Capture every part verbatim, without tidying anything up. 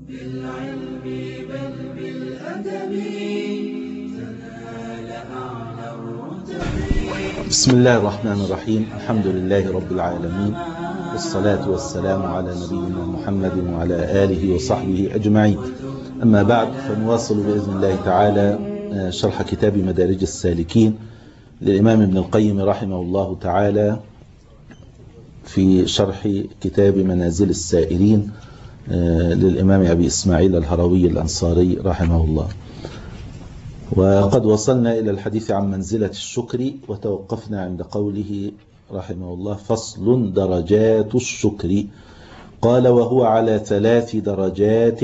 بالعلم بل بالأدب تنال أعلى الرتب. بسم الله الرحمن الرحيم. الحمد لله رب العالمين، والصلاة والسلام على نبينا محمد وعلى آله وصحبه أجمعين. أما بعد، فنواصل بإذن الله تعالى شرح كتاب مدارج السالكين للإمام ابن القيم رحمه الله تعالى في شرح كتاب منازل السائرين للإمام أبي إسماعيل الهروي الأنصاري رحمه الله. وقد وصلنا إلى الحديث عن منزلة الشكر، وتوقفنا عند قوله رحمه الله: فصل درجات الشكر. قال: وهو على ثلاث درجات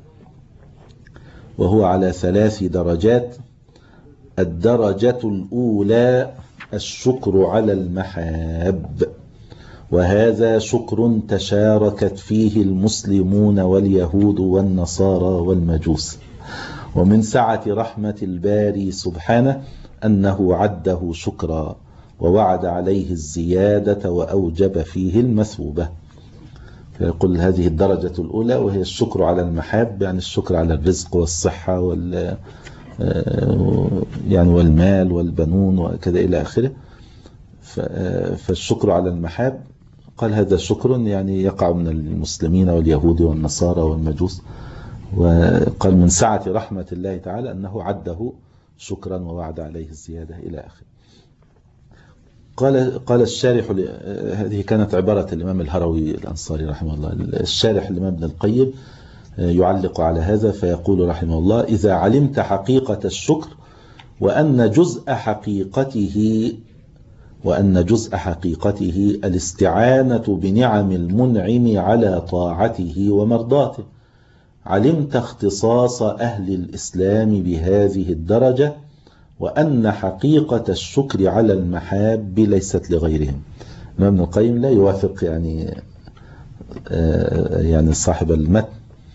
وهو على ثلاث درجات الدرجة الأولى الشكر على المحاب، وهذا شكر تشاركت فيه المسلمون واليهود والنصارى والمجوس، ومن سعة رحمة الباري سبحانه أنه عده شكرا ووعد عليه الزيادة وأوجب فيه المثوبة. فيقول هذه الدرجة الأولى وهي الشكر على المحاب، يعني الشكر على الرزق والصحة وال يعني والمال والبنون وكذا إلى آخره. فالشكر على المحاب قال هذا شكر يعني يقع من المسلمين واليهود والنصارى والمجوس، وقال من سعة رحمة الله تعالى أنه عده شكرا ووعد عليه الزيادة إلى آخره. قال قال الشارح، هذه كانت عبارة الإمام الهروي الأنصاري رحمه الله. الشارح الإمام ابن القيم يعلق على هذا فيقول رحمه الله: إذا علمت حقيقة الشكر وأن جزء حقيقته وأن جزء حقيقته الاستعانة بنعم المنعم على طاعته ومرضاته، علمت اختصاص أهل الإسلام بهذه الدرجة، وأن حقيقة الشكر على المحاب ليست لغيرهم. ابن القيم لا يوافق يعني يعني صاحب المتن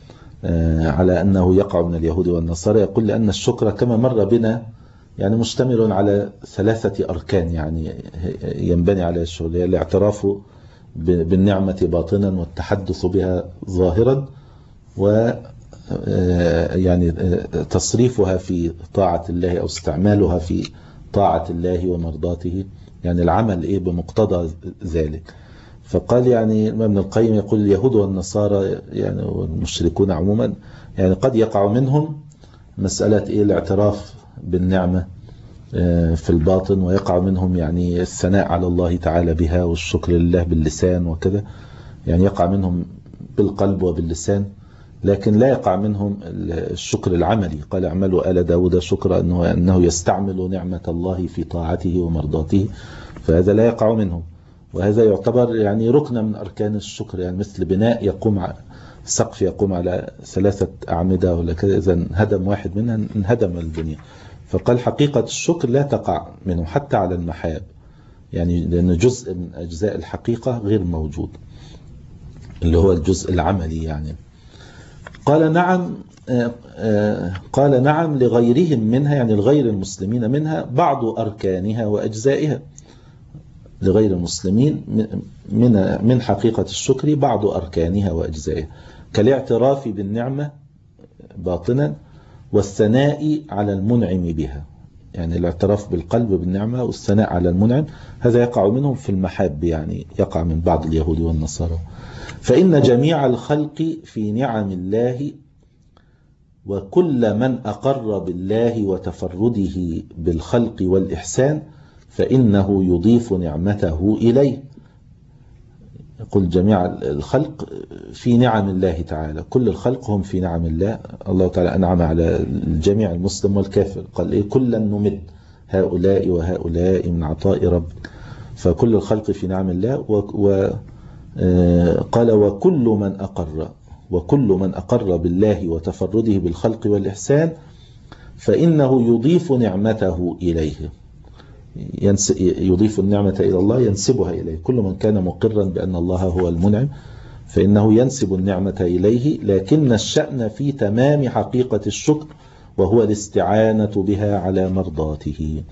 على أنه يقع من اليهود والنصارى. يقول لأن الشكر كما مر بنا يعني مشتمل على ثلاثة أركان، يعني ينبني على الشكر: الاعتراف بالنعمة باطنا والتحدث بها ظاهرا، و يعني تصريفها في طاعة الله أو استعمالها في طاعة الله ومرضاته، يعني العمل إيه بمقتضى ذلك. فقال يعني ابن القيم يقول اليهود والنصارى يعني والمشركون عموما يعني قد يقع منهم مسألة إيه الاعتراف بالنعمة في الباطن، ويقع منهم يعني الثناء على الله تعالى بها والشكر لله باللسان وكذا، يعني يقع منهم بالقلب وباللسان، لكن لا يقع منهم الشكر العملي. قال: اعملوا آل داود شكرا، أنه, أنه يستعمل نعمة الله في طاعته ومرضاته، فهذا لا يقع منهم. وهذا يعتبر يعني ركن من أركان الشكر، يعني مثل بناء يقوم سقف يقوم على ثلاثة أعمدة ولا كذا، إذا هدم واحد منها انهدم البنية. فقال حقيقة الشكر لا تقع منه حتى على المحاب، يعني لأن جزء من أجزاء الحقيقة غير موجود اللي هو الجزء العملي. يعني قال نعم قال نعم لغيرهم منها، يعني لغير المسلمين منها بعض أركانها وأجزائها. لغير المسلمين من من حقيقة الشكر بعض أركانها وأجزائها، كالاعتراف بالنعمة باطنا والثناء على المنعم بها، يعني الاعتراف بالقلب بالنعمة والثناء على المنعم، هذا يقع منهم في المحاب، يعني يقع من بعض اليهود والنصارى. فإن جميع الخلق في نعم الله، وكل من أقر بالله وتفرده بالخلق والإحسان فإنه يضيف نعمته إليه. يقول جميع الخلق في نعم الله تعالى، كل الخلق هم في نعم الله. الله تعالى أنعم على الجميع المسلم والكافر، قال إيه: كلا نمد هؤلاء وهؤلاء من عطاء رب. فكل الخلق في نعم الله. وقال: وكل من أقر وكل من أقر بالله وتفرده بالخلق والإحسان فإنه يضيف نعمته إليه، يضيف النعمة إلى الله ينسبها إليه. كل من كان مقرا بأن الله هو المنعم فإنه ينسب النعمة إليه، لكن الشأن في تمام حقيقة الشكر وهو الاستعانة بها على مرضاته.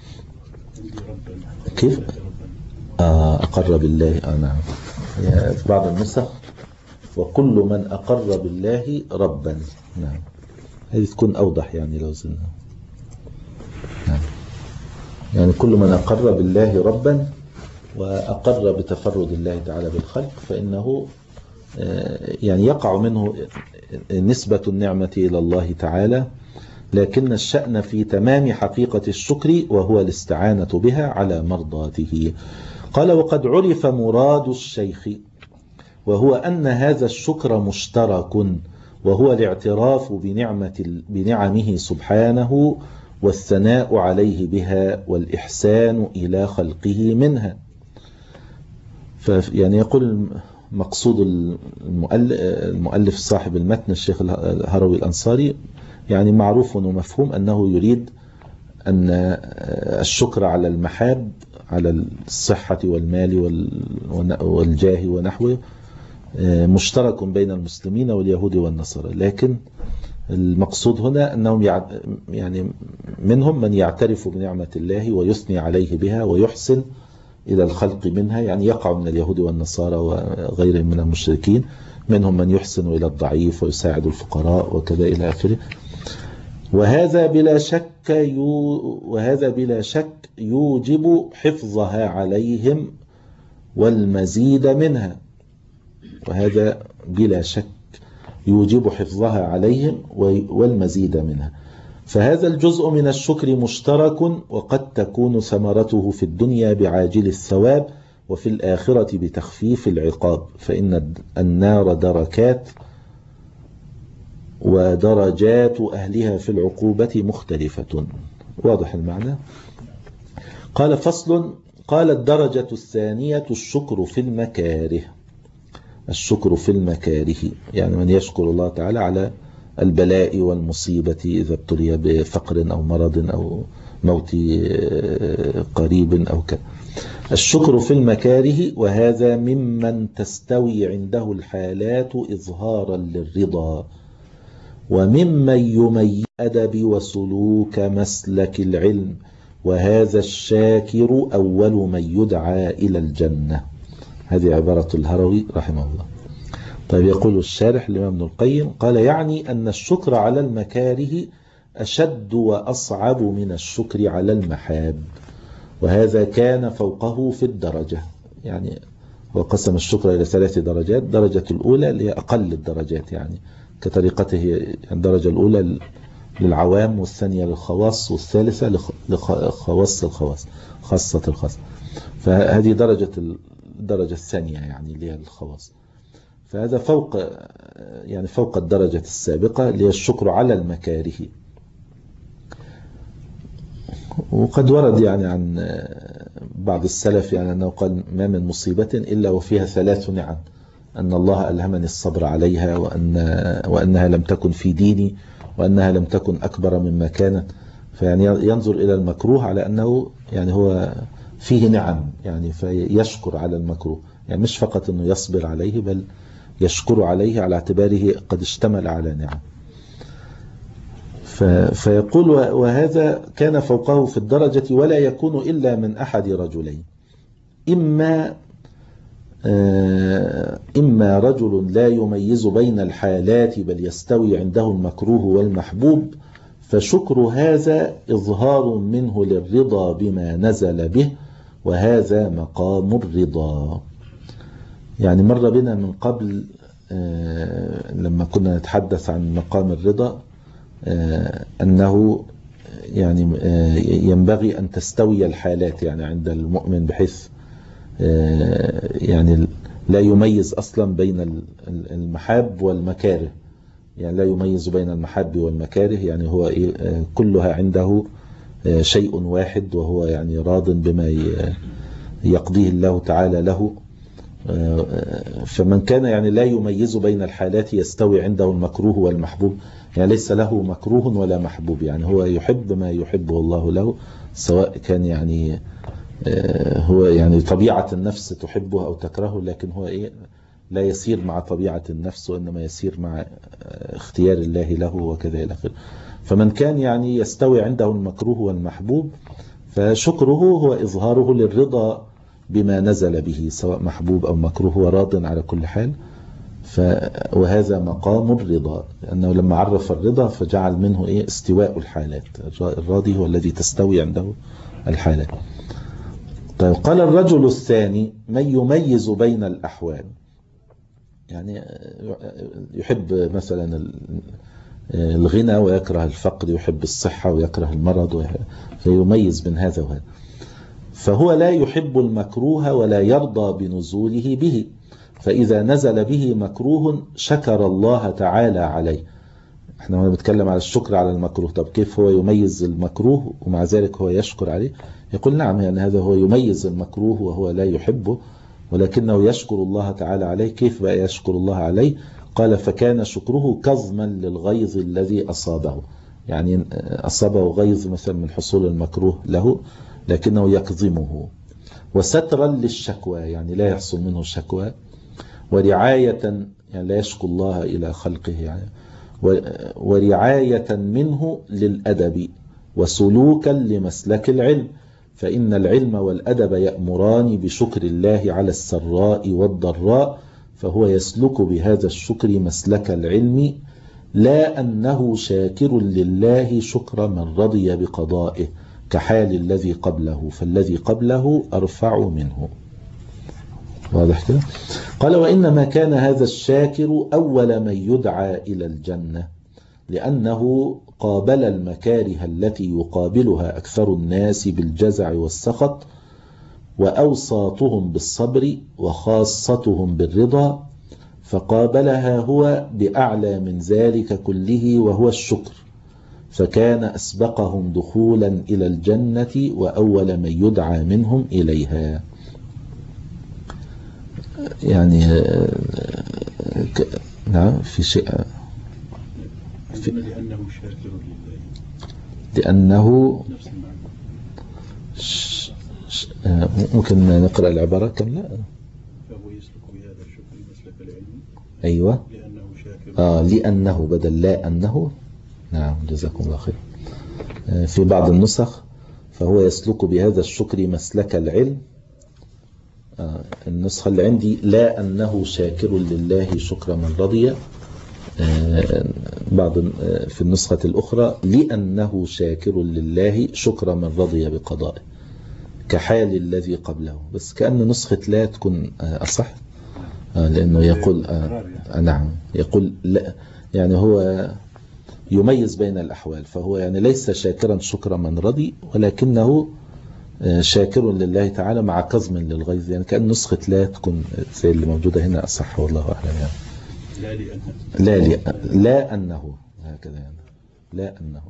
كيف؟ آه أقر بالله. آه نعم، في بعض النسخ وكل من أقر بالله ربا. نعم، هذه تكون أوضح يعني لو زلنا. نعم. يعني كل من أقر بالله ربا وأقر بتفرد الله تعالى بالخلق فإنه يعني يقع منه نسبة النعمة إلى الله تعالى، لكن الشأن في تمام حقيقة الشكر وهو الاستعانة بها على مرضاته. قال: وقد عرف مراد الشيخ وهو أن هذا الشكر مشترك، وهو الاعتراف بنعمة بنعمه سبحانه والثناء عليه بها والإحسان إلى خلقه منها. يعني يقول مقصود المؤلف صاحب المتن الشيخ الهروي الأنصاري يعني معروف ومفهوم أنه يريد أن الشكر على المحاب، على الصحة والمال والجاه ونحوه، مشترك بين المسلمين واليهود والنصارى، لكن المقصود هنا أنهم يعني منهم من يعترف بنعمة الله ويثني عليه بها ويحسن إلى الخلق منها، يعني يقع من اليهود والنصارى وغيرهم من المشركين، منهم من يحسن إلى الضعيف ويساعد الفقراء وكذا إلى آخره. وهذا بلا شك يو وهذا بلا شك يوجب حفظها عليهم والمزيد منها وهذا بلا شك يوجب حفظها عليهم والمزيد منها. فهذا الجزء من الشكر مشترك، وقد تكون ثمرته في الدنيا بعاجل الثواب وفي الآخرة بتخفيف العقاب، فإن النار دركات ودرجات أهلها في العقوبة مختلفة. واضح المعنى؟ قال: فصل. قال: الدرجة الثانية الشكر في المكاره. الشكر في المكاره يعني من يشكر الله تعالى على البلاء والمصيبة إذا ابتلي بفقر أو مرض أو موت قريب أو كذا. الشكر في المكاره، وهذا ممن تستوي عنده الحالات إظهارا للرضا، وممن يميز أدب وسلوك مسلك العلم، وهذا الشاكر أول من يدعى إلى الجنة. هذه عبارة الهروي رحمه الله. طيب، يقول الشارح الإمام ابن القيم قال: يعني أن الشكر على المكاره أشد وأصعب من الشكر على المحاب، وهذا كان فوقه في الدرجة. يعني وقسم الشكر إلى ثلاث درجات. الدرجة الأولى اللي هي أقل الدرجات، يعني كطريقته الدرجة الأولى للعوام، والثانية للخواص، والثالثة لخواص الخواص، خاصة الخاص. فهذه درجة الدرجة الثانية يعني اللي هي الخواص. فهذا فوق يعني فوق الدرجة السابقة اللي هي الشكر على المكاره. وقد ورد يعني عن بعض السلف يعني أنه قال: ما من مصيبة إلا وفيها ثلاث نعم، أن الله ألهمني الصبر عليها، وأن وأنها لم تكن في ديني، وأنها لم تكن أكبر مما كانت. فيعني ينظر إلى المكروه على أنه يعني هو فيه نعم، يعني فيشكر على المكروه، يعني مش فقط أنه يصبر عليه بل يشكر عليه على اعتباره قد اشتمل على نعم. فيقول: وهذا كان فوقه في الدرجة، ولا يكون إلا من أحد رجلين: إما إما رجل لا يميز بين الحالات بل يستوي عنده المكروه والمحبوب، فشكر هذا إظهار منه للرضا بما نزل به، وهذا مقام الرضا. يعني مر بنا من قبل لما كنا نتحدث عن مقام الرضا أنه يعني ينبغي أن تستوي الحالات يعني عند المؤمن، بحيث يعني لا يميز أصلا بين المحاب والمكاره، يعني لا يميز بين المحاب والمكاره، يعني هو كلها عنده شيء واحد، وهو يعني راض بما يقضيه الله تعالى له. فمن كان يعني لا يميز بين الحالات يستوي عنده المكروه والمحبوب، يعني ليس له مكروه ولا محبوب، يعني هو يحب ما يحبه الله له، سواء كان يعني هو يعني طبيعة النفس تحبه أو تكرهه، لكن هو إيه لا يسير مع طبيعة النفس، وإنما يسير مع اختيار الله له وكذا إلى آخره. فمن كان يعني يستوي عنده المكروه والمحبوب، فشكره هو إظهاره للرضا بما نزل به، سواء محبوب أو مكروه، هو راض على كل حال. ف وهذا مقام الرضا، لأنه لما عرف الرضا فجعل منه إيه استواء الحالات. الراضي هو الذي تستوي عنده الحالات. طيب قال الرجل الثاني من يميز بين الأحوال، يعني يحب مثلا الغنى ويكره الفقر، يحب الصحة ويكره المرض، فيميز بين هذا وهذا. فهو لا يحب المكروه ولا يرضى بنزوله به، فإذا نزل به مكروه شكر الله تعالى عليه. احنا هنا بنتكلم على الشكر على المكروه، طب كيف هو يميز المكروه ومع ذلك هو يشكر عليه؟ يقول نعم، يعني هذا هو يميز المكروه وهو لا يحبه ولكنه يشكر الله تعالى عليه. كيف بقى يشكر الله عليه؟ قال فكان شكره كظما للغيظ الذي أصابه، يعني أصابه غيظ مثلا من حصول المكروه له لكنه يكظمه، وسترا للشكوى يعني لا يحصل منه شكوى، ورعاية يعني لا يشكو الله إلى خلقه يعني، ورعاية منه للأدب، وسلوكا لمسلك العلم، فإن العلم والأدب يأمران بشكر الله على السراء والضراء، فهو يسلك بهذا الشكر مسلك العلم، لا أنه شاكر لله شكر من رضي بقضائه كحال الذي قبله، فالذي قبله أرفع منه. واضح كده؟ قال وإنما كان هذا الشاكر أول من يدعى إلى الجنة، لأنه قابل المكاره التي يقابلها أكثر الناس بالجزع والسخط، وأوساطهم بالصبر وخاصتهم بالرضا، فقابلها هو بأعلى من ذلك كله وهو الشكر، فكان أسبقهم دخولا إلى الجنة وأول من يدعى منهم إليها. يعني نعم في شيء في لأنه شاكر لله، لأنه ش... ش... ممكن نقرأ العبارة كاملة. فهو يسلك بهذا الشكر مسلك العلم. أيوة لأنه شاكر آه لأنه بدل لا أنه. نعم جزاكم الله خير. في بعض النسخ فهو يسلك بهذا الشكر مسلك العلم. آه النسخة اللي عندي لا أنه شاكر لله شكر من رضي. آه بعض آه في النسخة الأخرى لأنه شاكر لله شكر من رضي بقضائه كحال الذي قبله، بس كأن نسخة لا تكون آه أصح، آه لأنه يقول آه آه نعم يقول لا، يعني هو يميز بين الأحوال، فهو يعني ليس شاكرا شكر من رضي ولكنه شاكر لله تعالى مع كظم للغيظ، يعني كأن نسخة لا تكون زي اللي موجودة هنا أصح والله أعلم يعني. لا لأنه لا, لا, لا أنه هكذا يعني لا أنه.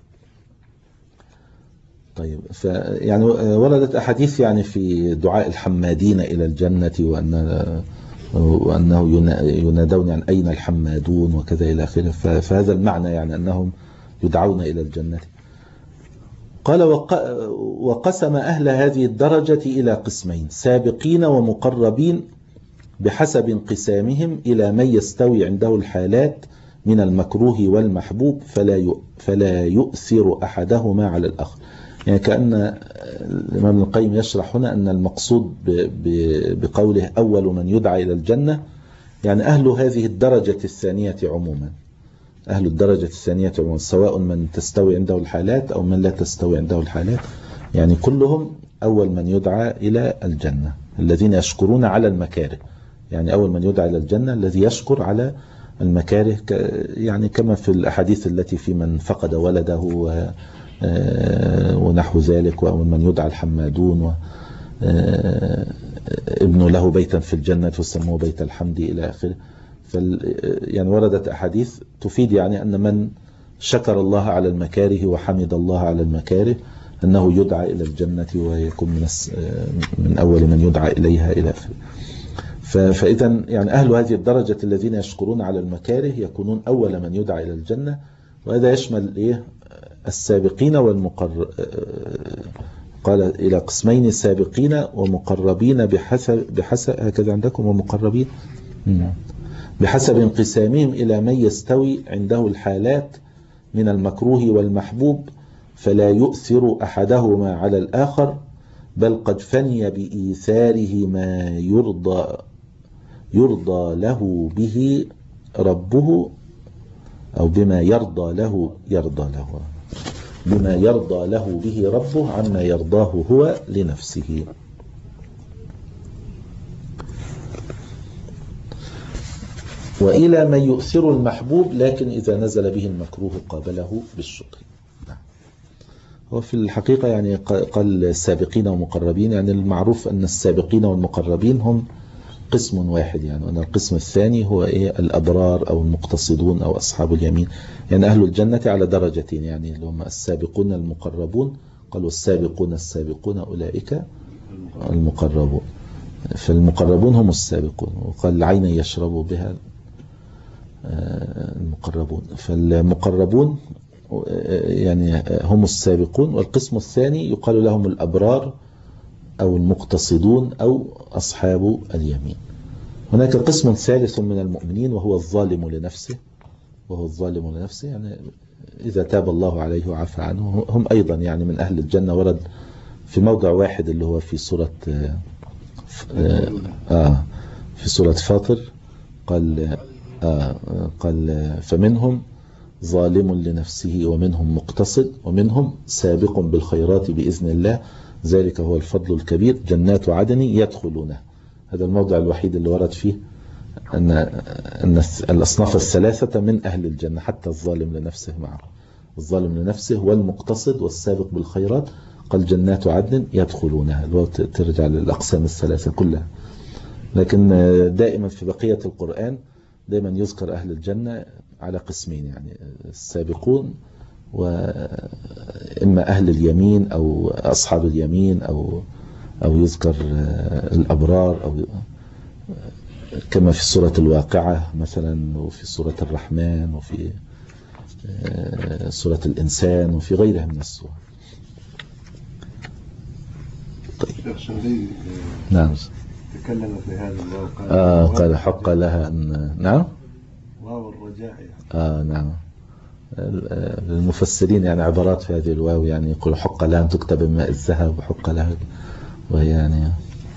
طيب يعني وردت أحاديث يعني في دعاء الحمادين إلى الجنة وأن وأنه ينادون عن أين الحمادون وكذا إلى آخره، فهذا المعنى يعني أنهم يدعون إلى الجنة. قال وقسم أهل هذه الدرجة إلى قسمين، سابقين ومقربين بحسب انقسامهم إلى من يستوي عنده الحالات من المكروه والمحبوب فلا فلا يؤثر أحدهما على الآخر. يعني كأن الإمام القيم يشرح هنا أن المقصود بقوله أول من يدعى إلى الجنة يعني أهل هذه الدرجة الثانية عموما، أهل الدرجة الثانية عموما سواء من تستوي عنده الحالات أو من لا تستوي عنده الحالات، يعني كلهم أول من يدعى إلى الجنة، الذين يشكرون على المكاره. يعني أول من يدعى إلى الجنة الذي يشكر على المكاره، يعني كما في الأحاديث التي في من فقد ولده و ونحو ذلك، وأول من يدعى الحمادون و ابن له بيتا في الجنة فسموه بيت الحمد إلى آخره. يعني وردت أحاديث تفيد يعني أن من شكر الله على المكاره وحمد الله على المكاره أنه يدعى إلى الجنة ويكون من من أول من يدعى إليها إلى آخره. فإذا يعني أهل هذه الدرجة الذين يشكرون على المكاره يكونون أول من يدعى إلى الجنة، وهذا يشمل إيه السابقين والمقر قال إلى قسمين سابقين ومقربين بحسب بحسب هكذا عندكم ومقربين بحسب انقسامهم إلى من يستوي عنده الحالات من المكروه والمحبوب فلا يؤثر أحدهما على الآخر، بل قد فني بإيثاره ما يرضى يرضى له به ربه، أو بما يرضى له يرضى له بما يرضى له به ربه عما يرضاه هو لنفسه. وإلى من يؤثر المحبوب، لكن إذا نزل به المكروه قابله بالشكر. هو في الحقيقة يعني قال السابقين ومقربين، يعني المعروف أن السابقين والمقربين هم قسم واحد، يعني وأن القسم الثاني هو إيه؟ الأبرار أو المقتصدون أو أصحاب اليمين. يعني أهل الجنة على درجتين، يعني اللي هم السابقون المقربون، قالوا السابقون السابقون أولئك المقربون، فالمقربون هم السابقون. وقال العين يشرب بها المقربون، فالمقربون يعني هم السابقون. والقسم الثاني يقال لهم الأبرار أو المقتصدون أو أصحاب اليمين. هناك قسم ثالث من المؤمنين وهو الظالم لنفسه، وهو الظالم لنفسه يعني إذا تاب الله عليه وعفى عنه، هم أيضا يعني من أهل الجنة. ورد في موضع واحد اللي هو في سورة آه في سورة فاطر، قال آه قال فمنهم ظالم لنفسه ومنهم مقتصد ومنهم سابق بالخيرات بإذن الله ذلك هو الفضل الكبير جنات عدن يدخلونه. هذا الموضع الوحيد اللي ورد فيه أن أن الأصناف الثلاثة من أهل الجنة، حتى الظالم لنفسه معه، الظالم لنفسه والمقتصد والسابق بالخيرات، قال جنات عدن يدخلونها، اللي هو ترجع للأقسام الثلاثة كلها. لكن دائما في بقية القرآن دائما يذكر أهل الجنة على قسمين، يعني السابقون وإما أهل اليمين أو أصحاب اليمين، أو أو يذكر الأبرار، أو كما في سورة الواقعة مثلا، وفي سورة الرحمن، وفي سورة الإنسان، وفي غيرها من السور. طيب شيخ نعم تكلم في هذا الواو قال آه قال حق لها أن نعم واو الرجاء يعني. آه نعم المفسرين يعني عبارات في هذه الواو، يعني يقول حق لها أن تكتب بماء الذهب، وحق لها، وهي يعني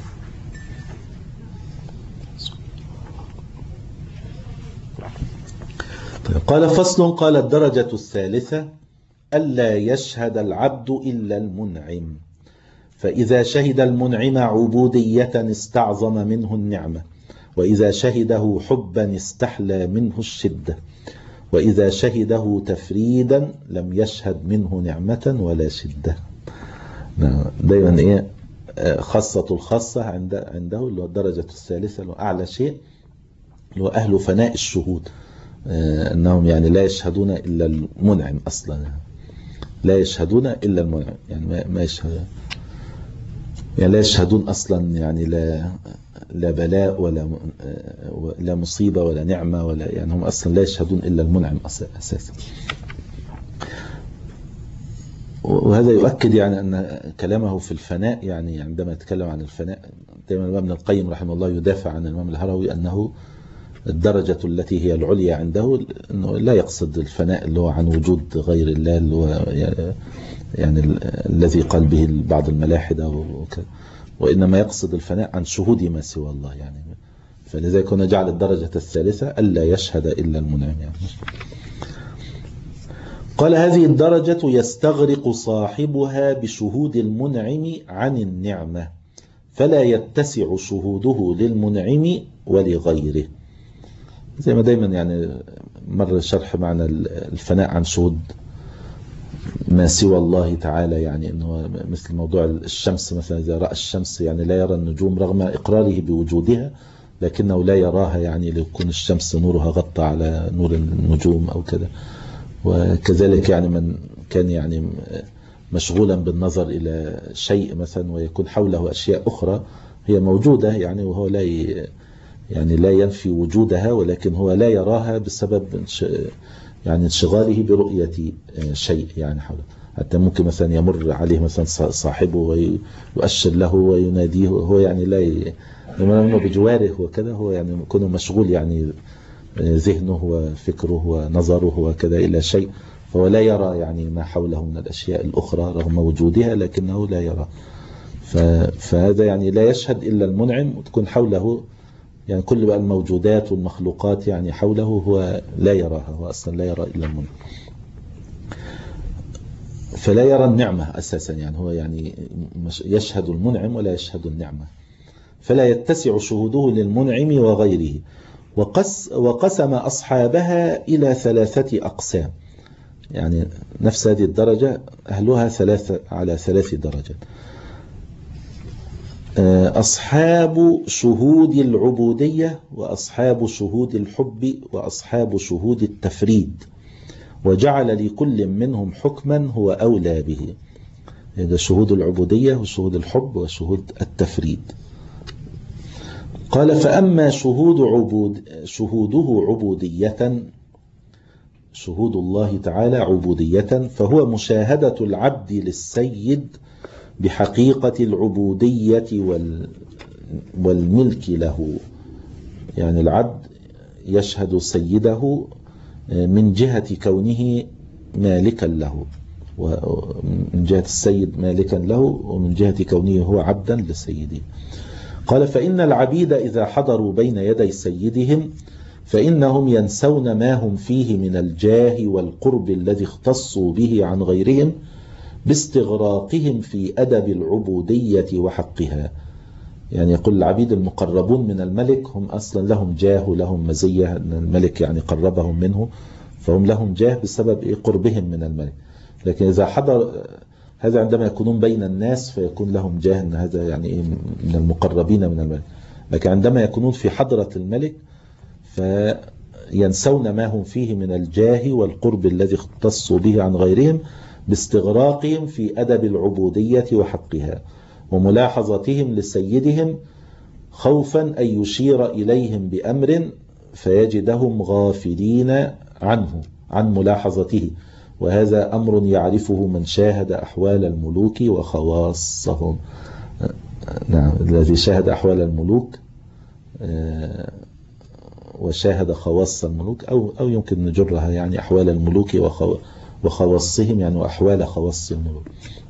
قال فصل. قال الدرجة الثالثة ألا يشهد العبد إلا المنعم، فإذا شهد المنعم عبودية استعظم منه النعمة، وإذا شهده حبا استحلى منه الشدة، وإذا شهده تفريدا لم يشهد منه نعمة ولا شدة. دايما إيه خاصة الخاصة عند عنده اللي هو الدرجة الثالثة، اللي هو أعلى شيء، اللي هو أهل فناء الشهود، أنهم يعني لا يشهدون إلا المنعم أصلا، لا يشهدون إلا المنعم، يعني ما يشهدون يعني لا يشهدون أصلا، يعني لا لا بلاء ولا لا مصيبة ولا نعمة ولا، يعني هم أصلا لا يشهدون إلا المنعم أساسا. وهذا يؤكد يعني أن كلامه في الفناء، يعني عندما يتكلم عن الفناء دائما الإمام ابن القيم رحمه الله يدافع عن الإمام الهروي أنه الدرجة التي هي العليا عنده، أنه لا يقصد الفناء اللي هو عن وجود غير الله، اللي هو يعني الذي قال به بعض الملاحدة وكذا، وإنما يقصد الفناء عن شهود ما سوى الله يعني. فلذلك هنا جعل الدرجة الثالثة ألا يشهد إلا المنعم يعني. قال هذه الدرجة يستغرق صاحبها بشهود المنعم عن النعمة، فلا يتسع شهوده للمنعم ولغيره. زي ما دايما يعني مر شرح معنى الفناء عن شهود ما سوى الله تعالى، يعني انه مثل موضوع الشمس مثلا، اذا راى الشمس يعني لا يرى النجوم رغم اقراره بوجودها، لكنه لا يراها، يعني ليكون الشمس نورها غطى على نور النجوم او كذا. وكذلك يعني من كان يعني مشغولا بالنظر الى شيء مثلا ويكون حوله اشياء اخرى هي موجوده، يعني وهو لا يعني لا ينفي وجودها، ولكن هو لا يراها بسبب يعني انشغاله برؤية شيء يعني حوله. حتى ممكن مثلا يمر عليه مثلا صاحبه ويؤشر له ويناديه، هو يعني لا يمر بجواره وكذا، هو يعني يكون مشغول يعني ذهنه وفكره ونظره وكذا إلى شيء، فهو لا يرى يعني ما حوله من الأشياء الأخرى رغم وجودها، لكنه لا يرى. فهذا يعني لا يشهد إلا المنعم، وتكون حوله يعني كل بقى الموجودات والمخلوقات يعني حوله هو لا يراها، هو أصلا لا يرى إلا المنعم، فلا يرى النعمة أساسا، يعني هو يعني يشهد المنعم ولا يشهد النعمة، فلا يتسع شهوده للمنعم وغيره. وقس وقسم أصحابها إلى ثلاثة أقسام، يعني نفس هذه الدرجة أهلها ثلاثة على ثلاث درجات. أصحاب شهود العبودية، وأصحاب شهود الحب، وأصحاب شهود التفريد، وجعل لكل منهم حكما هو أولى به. هذا شهود العبودية وشهود الحب وشهود التفريد. قال فأما شهود عبود شهوده عبودية، شهود الله تعالى عبودية، فهو مشاهدة العبد للسيد بحقيقة العبودية والملك له. يعني العبد يشهد سيده من جهة كونه مالكا له، ومن جهة السيد مالكا له، ومن جهة كونه هو عبدا لسيده. قال فإن العبيد إذا حضروا بين يدي سيدهم فإنهم ينسون ما هم فيه من الجاه والقرب الذي اختصوا به عن غيرهم باستغراقهم في أدب العبودية وحقها. يعني يقول العبيد المقربون من الملك هم أصلا لهم جاه ولهم مزية، أن الملك يعني قربهم منه، فهم لهم جاه بسبب قربهم من الملك. لكن إذا حضر هذا عندما يكونون بين الناس فيكون لهم جاه، أن هذا يعني من المقربين من الملك. لكن عندما يكونون في حضرة الملك فينسون ما هم فيه من الجاه والقرب الذي اختصوا به عن غيرهم باستغراقهم في أدب العبودية وحقها، وملاحظتهم لسيدهم خوفا أن يشير إليهم بأمر فيجدهم غافلين عنه عن ملاحظته، وهذا أمر يعرفه من شاهد أحوال الملوك وخواصهم. نعم، الذي شاهد أحوال الملوك وشاهد خواص الملوك، أو أو يمكن نجرها يعني أحوال الملوك وخواصهم، يعني وأحوال خواص الملوك،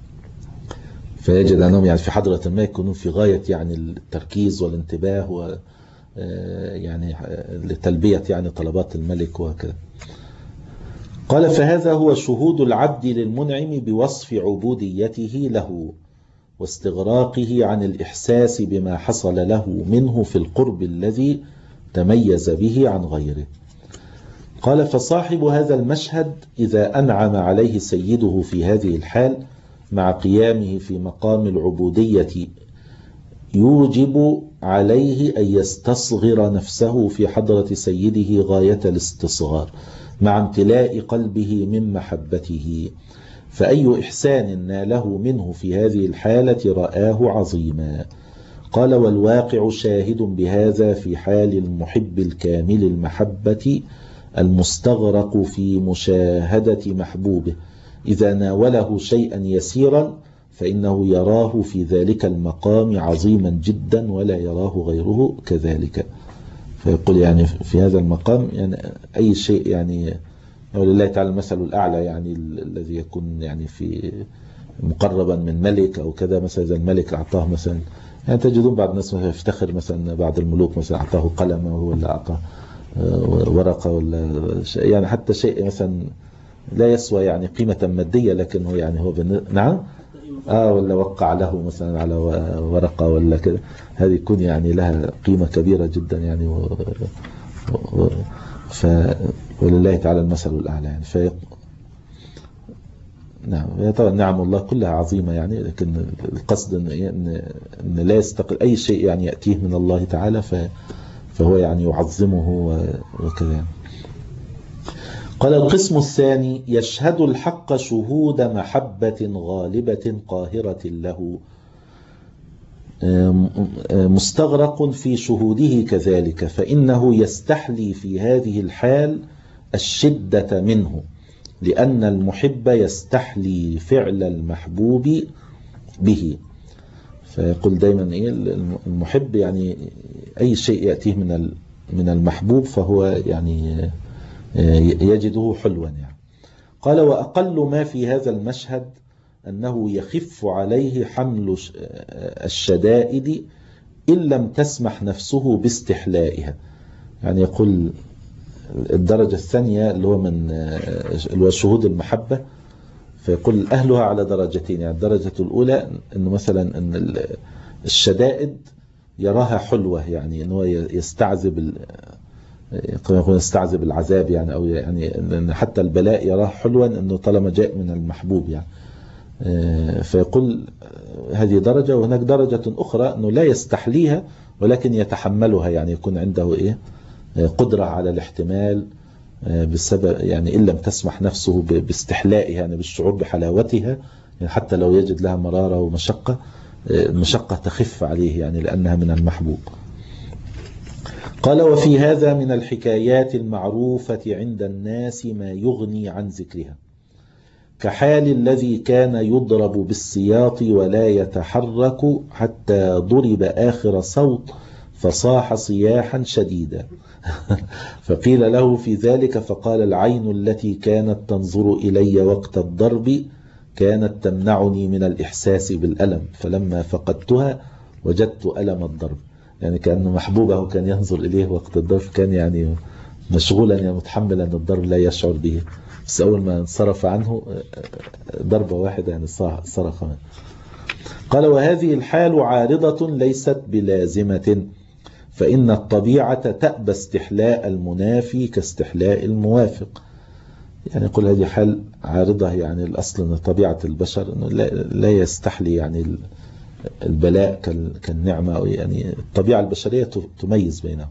فيجد أنهم يعني في حضرة ما يكونون في غاية يعني التركيز والانتباه و يعني لتلبية يعني طلبات الملك وكذا. قال فهذا هو شهود العبد للمنعم بوصف عبوديته له واستغراقه عن الإحساس بما حصل له منه في القرب الذي تميز به عن غيره. قال فصاحب هذا المشهد إذا أنعم عليه سيده في هذه الحال مع قيامه في مقام العبودية يوجب عليه أن يستصغر نفسه في حضرة سيده غاية الاستصغار مع امتلاء قلبه من محبته، فأي إحسان ناله منه في هذه الحالة رآه عظيما. قال والواقع شاهد بهذا في حال المحب الكامل المحبة المستغرق في مشاهدة محبوبه، إذا ناوله شيئا يسيرا فإنه يراه في ذلك المقام عظيما جدا ولا يراه غيره كذلك. فيقول يعني في هذا المقام يعني أي شيء يعني ولله تعالى المثل الأعلى، يعني الذي يكون يعني في مقربا من ملك أو كذا، مثلا إذا الملك أعطاه مثلا، يعني تجدون بعض الناس يفتخر مثلا بعض الملوك مثلا أعطاه قلم وهو اللي أعطاه ورقة ولا شيء، يعني حتى شيء مثلا لا يسوى يعني قيمة مادية، لكن هو يعني هو بن... نعم آه ولا وقع له مثلا على ورقة ولا كذا، هذه يكون يعني لها قيمة كبيرة جدا يعني و... و... ف... ولله تعالى المثل الأعلى يعني في... نعم طبعا نعم الله كلها عظيمة يعني، لكن القصد إن, إن... إن لا يستقل أي شيء يعني يأتيه من الله تعالى ف... فهو يعني يعظمه و... وكذا. قال القسم الثاني يشهد الحق شهود محبة غالبة قاهرة له مستغرق في شهوده كذلك، فإنه يستحلي في هذه الحال الشدة منه، لأن المحب يستحلي فعل المحبوب به. فيقول دايما إيه المحب يعني أي شيء يأتيه من من المحبوب فهو يعني يجده حلوا يعني. قال وأقل ما في هذا المشهد أنه يخف عليه حمل الشدائد إن لم تسمح نفسه باستحلائها. يعني يقول الدرجة الثانية اللي هو من اللي هو شهود المحبة، فيقول أهلها على درجتين. يعني الدرجة الأولى أنه مثلا أن الشدائد يراها حلوة، يعني أنه يستعذب يقول يستعذب العذاب، يعني أو يعني أن حتى البلاء يراه حلوا أنه طالما جاء من المحبوب يعني. فيقول هذه درجة. وهناك درجة أخرى أنه لا يستحليها ولكن يتحملها، يعني يكون عنده إيه قدرة على الاحتمال بسبب يعني إن لم تسمح نفسه باستحلائها، يعني بالشعور بحلاوتها، يعني حتى لو يجد لها مرارة ومشقة، المشقة تخف عليه يعني لأنها من المحبوب. قال وفي هذا من الحكايات المعروفة عند الناس ما يغني عن ذكرها، كحال الذي كان يضرب بالسياط ولا يتحرك حتى ضرب آخر صوت فصاح صياحا شديدا فقيل له في ذلك فقال العين التي كانت تنظر إلي وقت الضرب كانت تمنعني من الإحساس بالألم، فلما فقدتها وجدت ألم الضرب. يعني كأن محبوبه كان ينظر إليه وقت الضرب، كان يعني مشغولا يعني متحملا الضرب لا يشعر به، بس أول ما انصرف عنه ضربة واحدة يعني صرخ منه. قال وهذه الحال عارضة ليست بلازمة، فإن الطبيعة تأبى استحلاء المنافي كاستحلاء الموافق. يعني يقول هذه حال عارضة، يعني الأصل أن طبيعة البشر أنه لا يستحلي يعني البلاء كالنعمة، أو يعني الطبيعة البشرية تميز بينهم.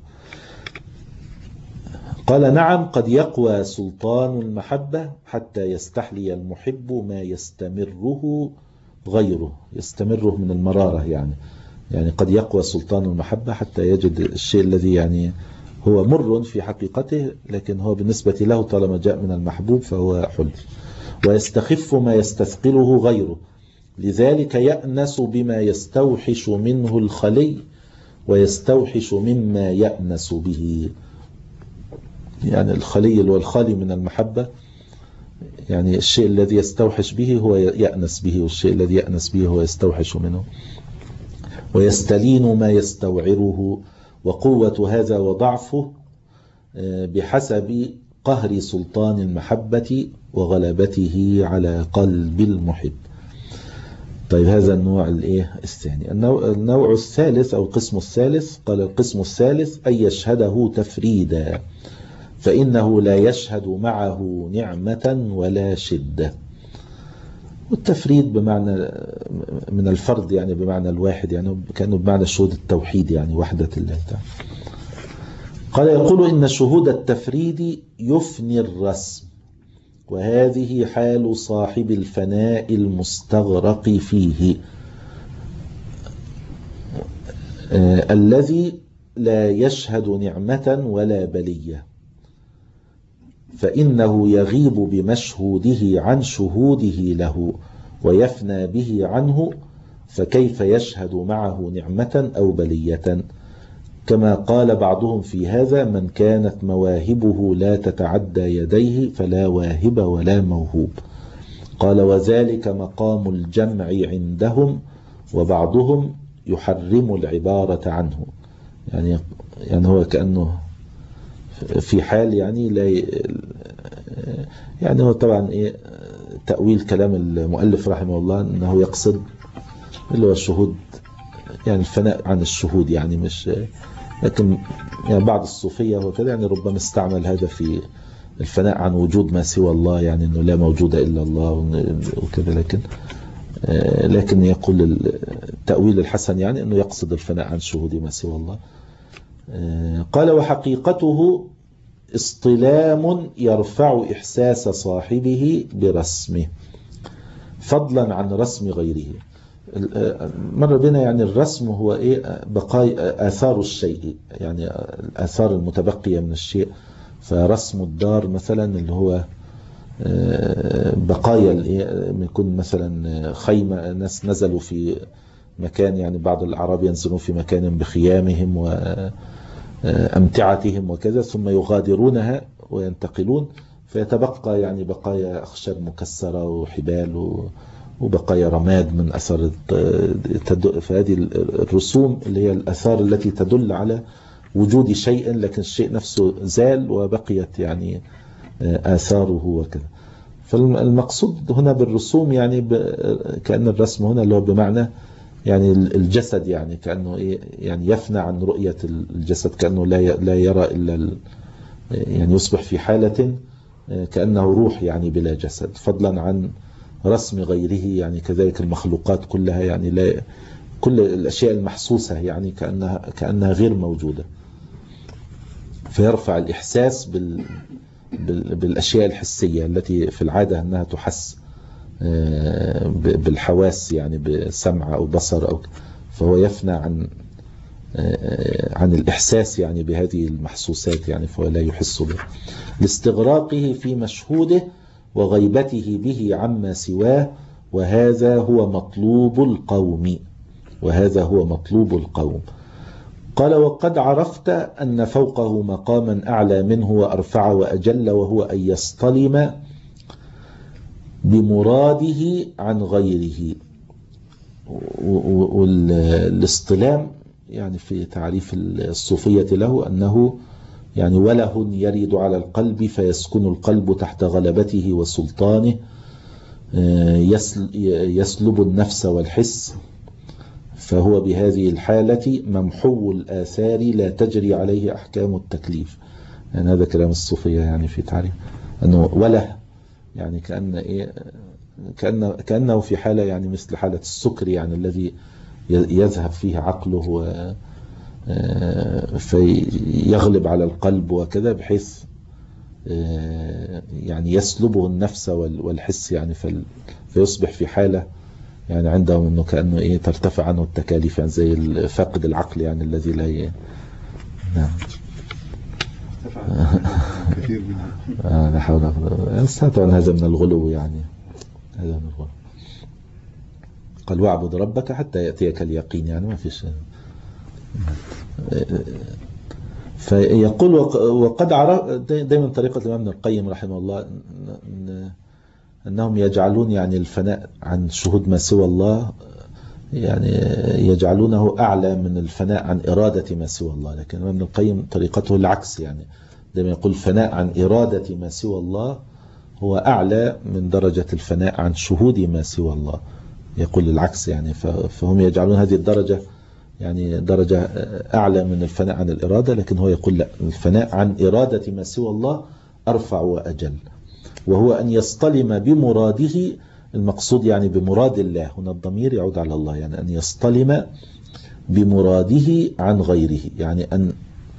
قال نعم قد يقوى سلطان المحبة حتى يستحلي المحب ما يستمره غيره، يستمره من المرارة يعني. يعني قد يقوى سلطان المحبة حتى يجد الشيء الذي يعني هو مر في حقيقته، لكن هو بالنسبة له طالما جاء من المحبوب فهو حلو. ويستخف ما يستثقله غيره، لذلك يأنس بما يستوحش منه الخلي ويستوحش مما يأنس به. يعني الخلي اللي هو الخالي من المحبة، يعني الشيء الذي يستوحش به هو يأنس به، والشيء الذي يأنس به هو يستوحش منه. ويستلين ما يستوعره، وقوة هذا وضعفه بحسب قهر سلطان المحبة وغلبته على قلب المحب. طيب هذا النوع الايه الثاني. النوع, النوع الثالث أو القسم الثالث، قال القسم الثالث أن يشهده تفريدا، فإنه لا يشهد معه نعمة ولا شدة. والتفريد بمعنى من الفرد، يعني بمعنى الواحد، يعني كأنه بمعنى شهود التوحيد، يعني وحدة الله تعالى. قال يقول إن شهود التفريد يفني الرسم، وهذه حال صاحب الفناء المستغرق فيه، آه الذي لا يشهد نعمة ولا بلية، فإنه يغيب بمشهوده عن شهوده له ويفنى به عنه، فكيف يشهد معه نعمة أو بلية؟ كما قال بعضهم في هذا من كانت مواهبه لا تتعدى يديه فلا واهب ولا موهوب. قال وذلك مقام الجمع عندهم، وبعضهم يحرم العبارة عنه. يعني يعني هو كأنه في حال يعني لا يعني هو طبعا ايه تأويل كلام المؤلف رحمه الله انه يقصد اللي هو الشهود، يعني الفناء عن الشهود، يعني مش لكن يعني بعض الصوفية وكذا يعني ربما استعمل هذا في الفناء عن وجود ما سوى الله، يعني انه لا موجود الا الله وكذا، لكن لكن يقول التأويل الحسن يعني انه يقصد الفناء عن شهود ما سوى الله. قال وحقيقته اصطلام يرفع إحساس صاحبه برسمه فضلا عن رسم غيره. مر بنا يعني الرسم هو إيه؟ بقايا آثار الشيء، يعني الآثار المتبقية من الشيء. فرسم الدار مثلا اللي هو بقايا يكون مثلا خيمة، ناس نزلوا في مكان، يعني بعض الأعراب ينزلون في مكان بخيامهم وأمتعتهم وكذا، ثم يغادرونها وينتقلون، فيتبقى يعني بقايا أخشاب مكسرة وحبال وبقايا رماد من أثر فهذه الرسوم اللي هي الأثار التي تدل على وجود شيء، لكن الشيء نفسه زال وبقيت يعني آثاره وكذا. فالمقصود هنا بالرسوم يعني كأن الرسم هنا اللي هو بمعنى يعني الجسد، يعني كأنه إيه يعني يفنى عن رؤية الجسد، كأنه لا لا يرى إلا يعني يصبح في حالة كأنه روح يعني بلا جسد، فضلا عن رسم غيره. يعني كذلك المخلوقات كلها يعني لا كل الأشياء المحسوسة يعني كأنها كأنها غير موجودة، فيرفع الإحساس بال بالأشياء الحسية التي في العادة أنها تحس بالحواس يعني بسمع أو بصر أو، فهو يفنى عن عن الإحساس يعني بهذه المحسوسات يعني، فهو لا يحس به لاستغراقه في مشهوده وغيبته به عما سواه، وهذا هو مطلوب القوم وهذا هو مطلوب القوم. قال وقد عرفت أن فوقه مقاما أعلى منه وأرفع وأجل، وهو أن يصطلم بمراده عن غيره. والاصطلام يعني في تعريف الصوفية له أنه يعني وله يرد على القلب فيسكن القلب تحت غلبته وسلطانه، يسلب النفس والحس، فهو بهذه الحالة ممحو الآثار لا تجري عليه أحكام التكليف. يعني هذا كلام الصوفية يعني في تعريف أنه وله يعني كأن إيه كأنه, كأنه في حالة يعني مثل حالة السكر يعني الذي يذهب فيه عقله فيغلب على القلب وكذا، بحيث يعني يسلبه النفس والحس يعني فيصبح في حالة يعني عندهم انه كأنه ايه ترتفع عنه التكاليف، يعني زي فاقد العقل يعني الذي لا ي... نعم كثير منه آه لا حول ولا قوة. طبعا هذا من الغلو يعني، هذا من الغلو. قال واعبد ربك حتى يأتيك اليقين، يعني ما فيش. فيقول وقد عرف دائما طريقة الإمام ابن القيم رحمه الله إن أنهم يجعلون يعني الفناء عن شهود ما سوى الله يعني يجعلونه أعلى من الفناء عن إرادة ما سوى الله، لكن ابن القيم طريقته العكس، يعني لما يقول فناء عن إرادة ما سوى الله هو أعلى من درجة الفناء عن شهود ما سوى الله، يقول العكس يعني. فهم يجعلون هذه الدرجة يعني درجة أعلى من الفناء عن الإرادة، لكن هو يقول لا، الفناء عن إرادة ما سوى الله أرفع وأجل، وهو أن يصطلم بمراده. المقصود يعني بمراد الله هنا الضمير يعود على الله، يعني أن يصطلم بمراده عن غيره، يعني أن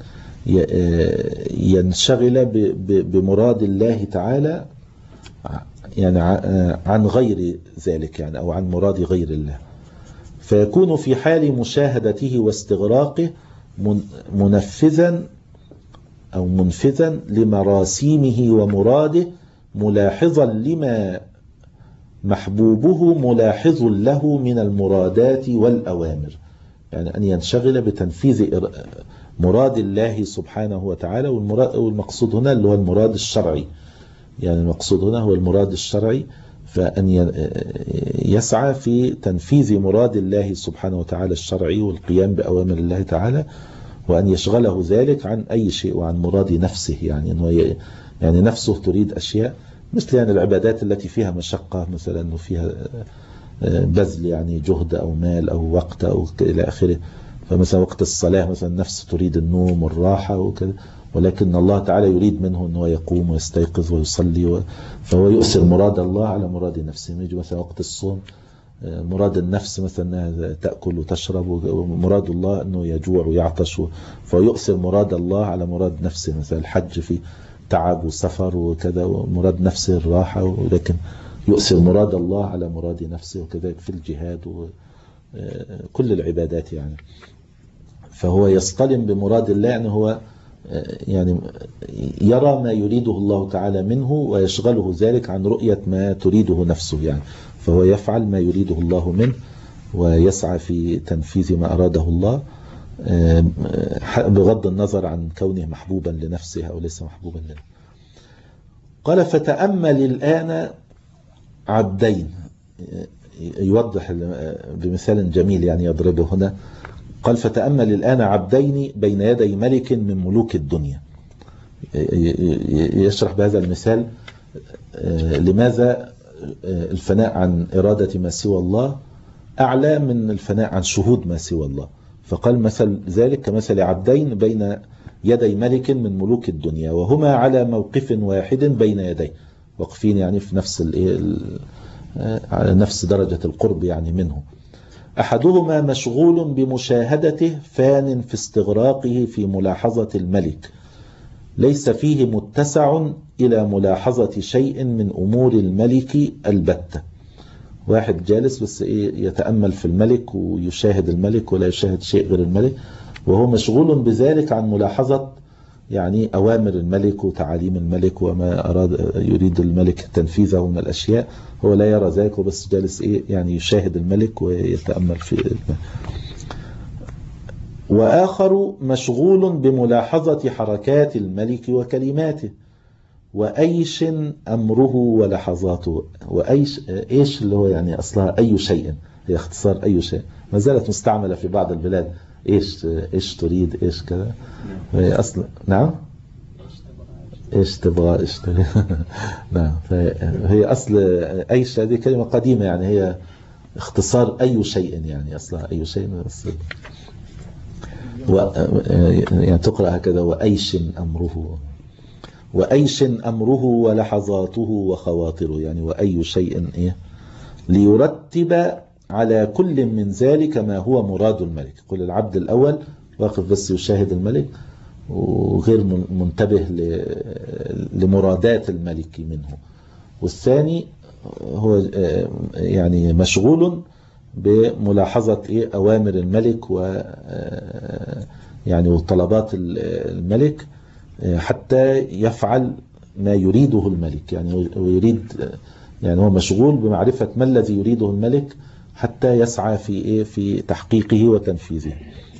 ينشغل بمراد الله تعالى يعني عن غير ذلك يعني، أو عن مراد غير الله، فيكون في حال مشاهدته واستغراقه منفذا أو منفذا لمراسيمه ومراده، ملاحظا لما محبوبه ملاحظ له من المرادات والأوامر، يعني أن ينشغل بتنفيذ مراد الله سبحانه وتعالى. والمقصود هنا اللي هو المراد الشرعي، يعني المقصود هنا هو المراد الشرعي، فأن يسعى في تنفيذ مراد الله سبحانه وتعالى الشرعي والقيام بأوامر الله تعالى، وأن يشغله ذلك عن أي شيء وعن مراد نفسه، يعني أنه يعني نفسه تريد أشياء مثل يعني العبادات التي فيها مشقة، مثلا أنه فيها بذل يعني جهد أو مال أو وقت أو إلى آخره. فمثلا وقت الصلاة مثلا النفس تريد النوم والراحة وكذا، ولكن الله تعالى يريد منه أنه يقوم ويستيقظ ويصلي، فهو يؤثر مراد الله على مراد نفسه. يجي مثلا وقت الصوم مراد النفس مثلا أنها تأكل وتشرب، ومراد الله أنه يجوع ويعطش، فهو يؤثر مراد الله على مراد نفسه. مثلا الحج في تعب وسفر وكذا، ومراد نفسه الراحة، ولكن يؤثر مراد الله على مراد نفسه، وكذلك في الجهاد وكل العبادات يعني. فهو يصطلم بمراد الله، يعني هو يعني يرى ما يريده الله تعالى منه ويشغله ذلك عن رؤية ما تريده نفسه يعني، فهو يفعل ما يريده الله منه ويسعى في تنفيذ ما أراده الله بغض النظر عن كونه محبوبا لنفسه أو ليس محبوبا له. قال فتأمل الآن عبدين، يوضح بمثال جميل يعني يضربه هنا. قال فتأمل الآن عبدين بين يدي ملك من ملوك الدنيا. يشرح بهذا المثال لماذا الفناء عن إرادة ما سوى الله أعلى من الفناء عن شهود ما سوى الله. فقال مثل ذلك كمثل عبدين بين يدي ملك من ملوك الدنيا وهما على موقف واحد بين يديه، واقفين يعني في نفس على نفس درجة القرب يعني منه. أحدهما مشغول بمشاهدته فان في استغراقه في ملاحظة الملك، ليس فيه متسع إلى ملاحظة شيء من أمور الملك البتة. واحد جالس بس يتأمل في الملك ويشاهد الملك ولا يشاهد شيء غير الملك، وهو مشغول بذلك عن ملاحظة يعني أوامر الملك وتعاليم الملك وما أراد يريد الملك تنفيذه من الأشياء. هو لا يرى ذلك وبس جالس إيه يعني يشاهد الملك ويتأمل في الملك. وآخر مشغول بملاحظة حركات الملك وكلماته وأيش أمره ولحظاته. وأيش إيش اللي هو يعني أصلها أي شيء، هي اختصار أي شيء، ما زالت مستعملة في بعض البلاد. إيش إيش تريد إيش كذا، هي أصل نعم إيش تبغى إيش تريد نعم. هي أصل أيش هذه كلمة قديمة يعني هي اختصار أي شيء يعني أصلها أي شيء أصل و يعني تقرأ هكذا وأيش أمره وأيش أمره ولحظاته وخواطره يعني وأي شيء إيه ليرتب على كل من ذلك ما هو مراد الملك. يقول العبد الأول واقف بس يشاهد الملك وغير منتبه لمرادات الملك منه، والثاني هو يعني مشغول بملاحظة إيه أوامر الملك و يعني وطلبات الملك حتى يفعل ما يريده الملك يعني ويريد يعني هو مشغول بمعرفة ما الذي يريده الملك حتى يسعى في إيه في تحقيقه وتنفيذه.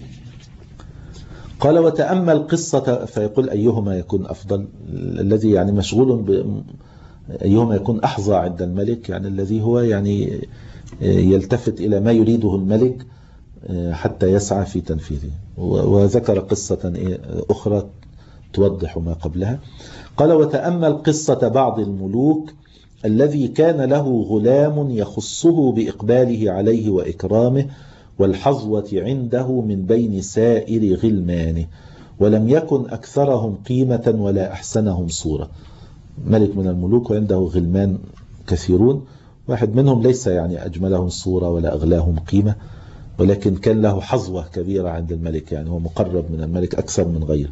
قال وتأمل قصة، فيقول أيهما يكون أفضل، الذي يعني مشغول ب أيهما يكون أحظى عند الملك يعني الذي هو يعني يلتفت إلى ما يريده الملك حتى يسعى في تنفيذه. وذكر قصة أخرى توضح ما قبلها. قال وتأمل قصة بعض الملوك الذي كان له غلام يخصه بإقباله عليه وإكرامه والحظوة عنده من بين سائر غلمانه، ولم يكن أكثرهم قيمة ولا أحسنهم صورة. ملك من الملوك وعنده غلمان كثيرون، واحد منهم ليس يعني أجملهم صورة ولا أغلاهم قيمة، ولكن كان له حظوة كبيرة عند الملك يعني هو مقرب من الملك أكثر من غيره.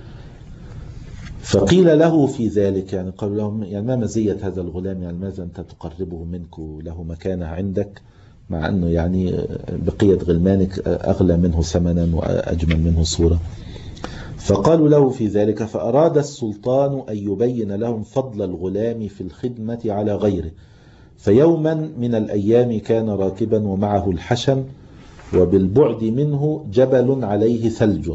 فقيل له في ذلك يعني قالوا لهم يعني ما مزية هذا الغلام يعني ماذا أنت تقربه منك له مكانة عندك مع أنه يعني بقية غلمانك أغلى منه ثمنا وأجمل منه صورة. فقالوا له في ذلك فأراد السلطان أن يبين لهم فضل الغلام في الخدمة على غيره. فيوما من الأيام كان راكبا ومعه الحشم وبالبعد منه جبل عليه ثلج،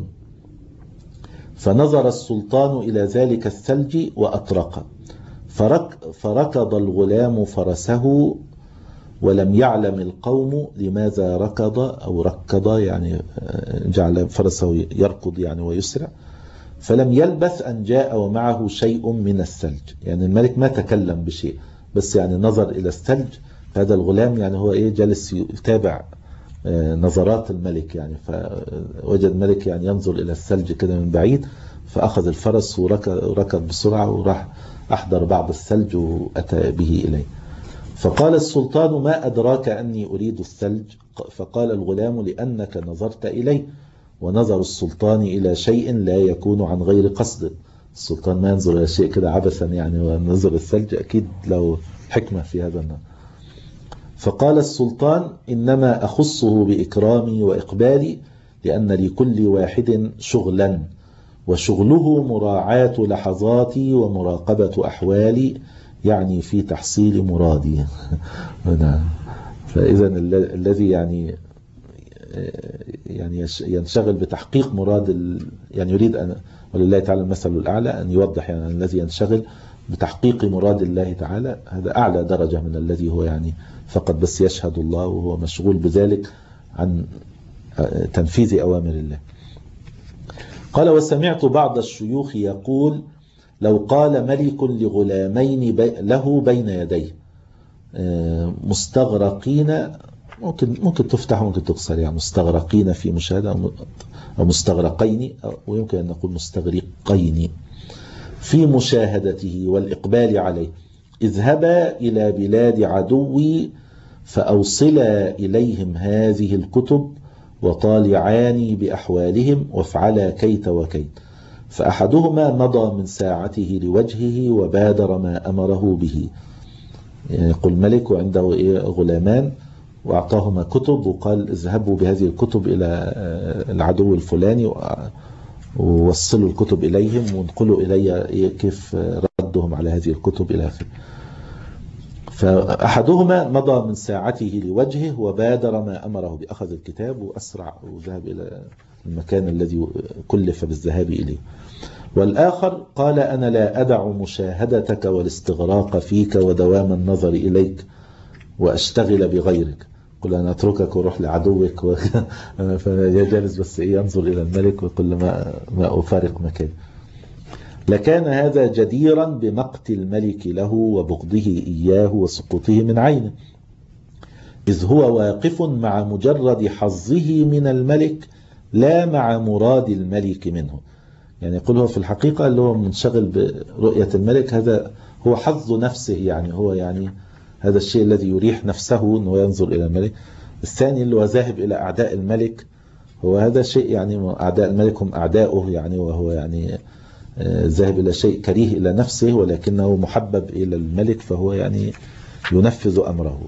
فنظر السلطان إلى ذلك الثلج وأطرق، فرك فركض الغلام فرسه ولم يعلم القوم لماذا ركض أو ركض يعني جعل فرسه يركض يعني ويسرع. فلم يلبث أن جاء ومعه شيء من الثلج، يعني الملك ما تكلم بشيء بس يعني نظر إلى الثلج. هذا الغلام يعني هو إيه جالس يتابع نظرات الملك يعني، فوجد الملك يعني ينظر إلى الثلج كده من بعيد، فأخذ الفرس وركض بسرعة وراح أحضر بعض الثلج وأتى به إليه. فقال السلطان ما أدراك أني أريد الثلج؟ فقال الغلام لأنك نظرت إلي. ونظر السلطان إلى شيء لا يكون عن غير قصد. السلطان ما ينظر إلى شيء كده عبثا يعني، ونظر الثلج أكيد له حكمة في هذا النظر. فقال السلطان إنما أخصه بإكرامي وإقبالي لأن لكل واحد شغلا، وشغله مراعاة لحظاتي ومراقبة أحوالي يعني في تحصيل مرادي. فإذا الذي يعني يعني ينشغل بتحقيق مراد ال... يعني يريد أن ولله تعالى المثل الأعلى أن يوضح يعني الذي ينشغل بتحقيق مراد الله تعالى، هذا أعلى درجة من الذي هو يعني فقط بس يشهد الله وهو مشغول بذلك عن تنفيذ أوامر الله. قال وسمعت بعض الشيوخ يقول لو قال ملك لغلامين بي له بين يديه مستغرقين، ممكن ممكن تفتح ممكن تكسر، يعني مستغرقين في مشاهدة أو مستغرقين، ويمكن أن نقول مستغرقين في مشاهدته والإقبال عليه، اذهبا إلى بلاد عدوي فأوصلا إليهم هذه الكتب وطالعاني بأحوالهم وافعلا كيت وكيت. فأحدهما مضى من ساعته لوجهه وبادر ما أمره به. يعني يقول الملك وعنده غلامان وأعطاهما كتب وقال اذهبوا بهذه الكتب إلى العدو الفلاني ووصلوا الكتب إليهم وانقلوا إلي كيف ردهم على هذه الكتب إلى آخره. فأحدهما مضى من ساعته لوجهه وبادر ما أمره بأخذ الكتاب وأسرع وذهب إلى المكان الذي كلف بالذهاب إليه. والآخر قال أنا لا أدع مشاهدتك والاستغراق فيك ودوام النظر إليك وأشتغل بغيرك. قل أنا أتركك وروح لعدوك و... فيجلس بس ينظر إلى الملك ويقول ما, ما أفارق مكان. لكان هذا جديرا بمقت الملك له وبغضه إياه وسقوطه من عينه، إذ هو واقف مع مجرد حظه من الملك لا مع مراد الملك منه. يعني يقول هو في الحقيقة اللي هو منشغل برؤية الملك، هذا هو حظ نفسه، يعني هو يعني هذا الشيء الذي يريح نفسه أنه ينظر إلى الملك. الثاني اللي هو ذاهب إلى أعداء الملك، هو هذا شيء يعني أعداء الملك هم أعداؤه، يعني وهو يعني ذاهب إلى شيء كريه إلى نفسه ولكنه محبب إلى الملك فهو يعني ينفذ أمره.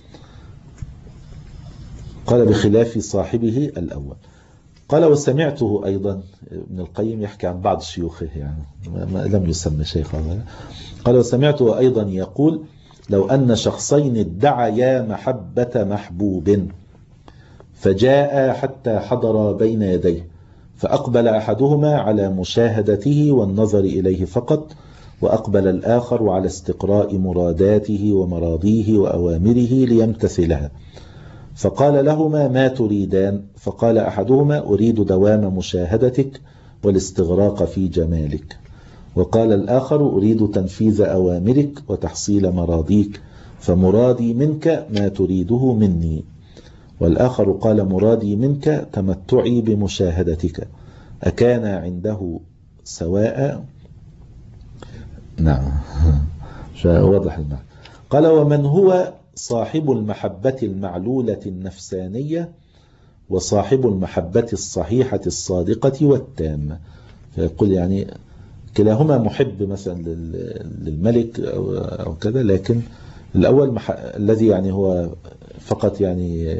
قال بخلاف صاحبه الأول. قال وسمعته أيضا ابن القيم يحكي عن بعض شيوخه، يعني ما لم يسمى شيخه. قال وسمعته أيضا يقول لو أن شخصين ادعيا محبة محبوب فجاء حتى حضر بين يديه، فأقبل أحدهما على مشاهدته والنظر إليه فقط، وأقبل الآخر على استقراء مراداته ومراضيه وأوامره ليمتثلها، فقال لهما ما تريدان؟ فقال أحدهما أريد دوام مشاهدتك والاستغراق في جمالك، وقال الآخر أريد تنفيذ أوامرك وتحصيل مراضيك، فمرادي منك ما تريده مني. والآخر قال مرادي منك تمتعي بمشاهدتك. أكان عنده سواء؟ نعم واضح المعنى. قال ومن هو صاحب المحبة المعلولة النفسانية وصاحب المحبة الصحيحة الصادقة والتامة. فيقول يعني كلاهما محب مثلا للملك أو كذا، لكن الأول الذي يعني هو فقط يعني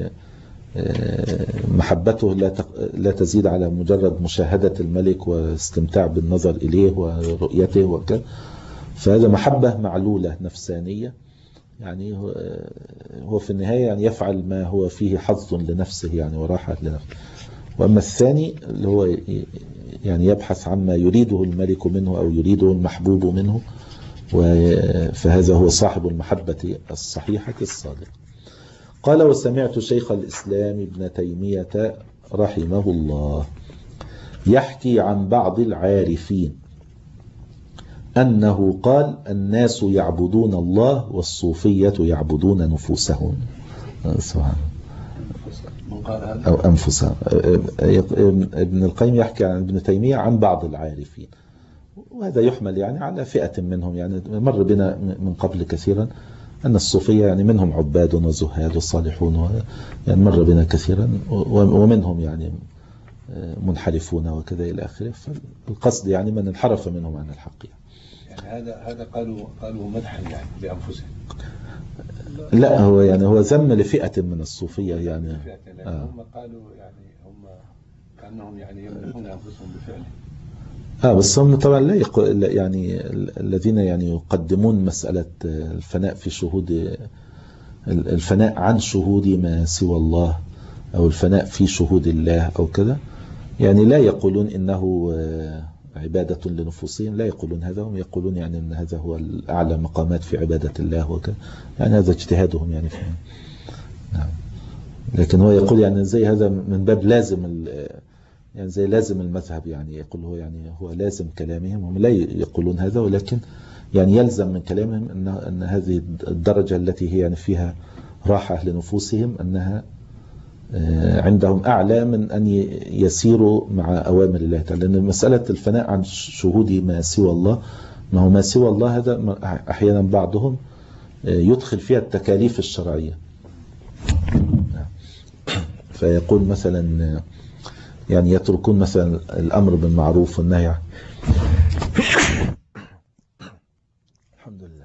محبته لا تزيد على مجرد مشاهدة الملك واستمتاع بالنظر إليه ورؤيته وكذا، فهذا محبة معلولة نفسانية، يعني هو في النهاية يعني يفعل ما هو فيه حظ لنفسه يعني وراحة لنفسه. وأما الثاني اللي هو يعني يبحث عما يريده الملك منه أو يريده المحبوب منه، فهذا هو صاحب المحبة الصحيحة الصادقة. قال وسمعت شيخ الإسلام ابن تيمية رحمه الله يحكي عن بعض العارفين أنه قال الناس يعبدون الله والصوفية يعبدون نفوسهم أو أنفسهم. ابن القيم يحكي عن ابن تيمية عن بعض العارفين، وهذا يحمل يعني على فئة منهم، يعني مر بنا من قبل كثيرا أن الصوفية يعني منهم عباد وزهاد وصالحون، يعني مر بنا كثيرا، ومنهم يعني منحرفون وكذا إلى آخره. فالقصد يعني من انحرف منهم عن الحق. يعني هذا هذا قالوا قالوا مدحا يعني بأنفسهم. لا هو يعني هو ذم لفئة من الصوفية يعني. آه. هم قالوا يعني هم كأنهم يعني يمدحون أنفسهم بفعله. اه بس هم طبعا لا يق... يعني الذين يعني يقدمون مسألة الفناء في شهود الفناء عن شهود ما سوى الله أو الفناء في شهود الله أو كذا، يعني لا يقولون إنه عبادة لنفوسهم، لا يقولون هذا. هم يقولون يعني أن هذا هو الأعلى مقامات في عبادة الله وكذا، يعني هذا اجتهادهم يعني فيه. نعم. لكن هو يقول يعني زي هذا من باب لازم، يعني زي لازم المذهب، يعني يقول هو يعني هو لازم كلامهم. هم لا يقولون هذا، ولكن يعني يلزم من كلامهم أن أن هذه الدرجة التي هي يعني فيها راحة لنفوسهم أنها عندهم أعلى من أن يسيروا مع أوامر الله تعالى. لأن مسألة الفناء عن شهود ما سوى الله، ما هو ما سوى الله هذا أحيانا بعضهم يدخل فيها التكاليف الشرعية. فيقول مثلا يعني يتركون مثلا الأمر بالمعروف والنهي عن الحمد لله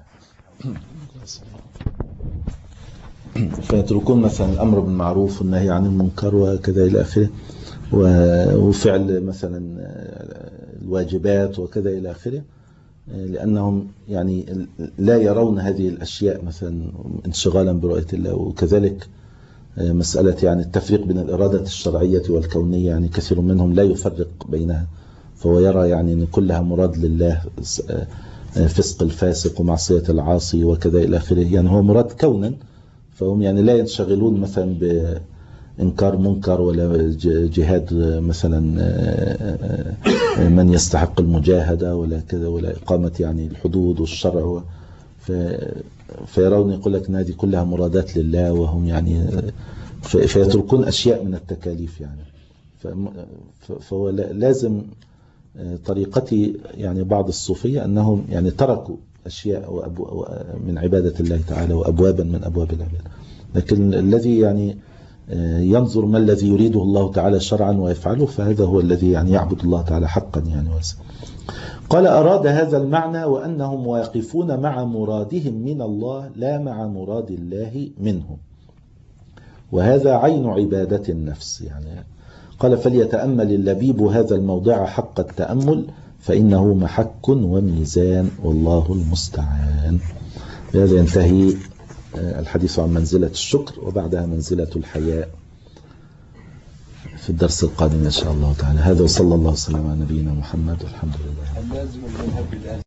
فيتركون مثلا الأمر بالمعروف والنهي عن المنكر وكذا إلى آخره، وفعل مثلا الواجبات وكذا إلى آخره، لأنهم يعني لا يرون هذه الأشياء مثلا انشغالا برؤية الله. وكذلك مسألة يعني التفريق بين الإرادة الشرعية والكونية، يعني كثير منهم لا يفرق بينها، فهو يرى يعني أن كلها مراد لله، فسق الفاسق ومعصية العاصي وكذا إلى آخره، يعني هو مراد كونا. فهم يعني لا ينشغلون مثلا بإنكار منكر ولا جهاد مثلا من يستحق المجاهدة ولا كذا، ولا إقامة يعني الحدود والشرع. فيرون يقول لك أن هذه كلها مرادات لله، وهم يعني فيتركون أشياء من التكاليف يعني. فهو لازم طريقتي يعني بعض الصوفية أنهم يعني تركوا أشياء من عبادة الله تعالى وأبوابا من أبواب العبادة، لكن الذي يعني ينظر ما الذي يريده الله تعالى شرعا ويفعله، فهذا هو الذي يعني يعبد الله تعالى حقا يعني. قال أراد هذا المعنى وأنهم واقفون مع مرادهم من الله لا مع مراد الله منهم، وهذا عين عبادة النفس يعني. قال فليتأمل اللبيب هذا الموضع حق التأمل فإنه محك وميزان والله المستعان. بهذا ينتهي الحديث عن منزلة الشكر، وبعدها منزلة الحياء في الدرس القادم إن شاء الله تعالى. هذا وصلى الله وسلم على نبينا محمد والحمد لله.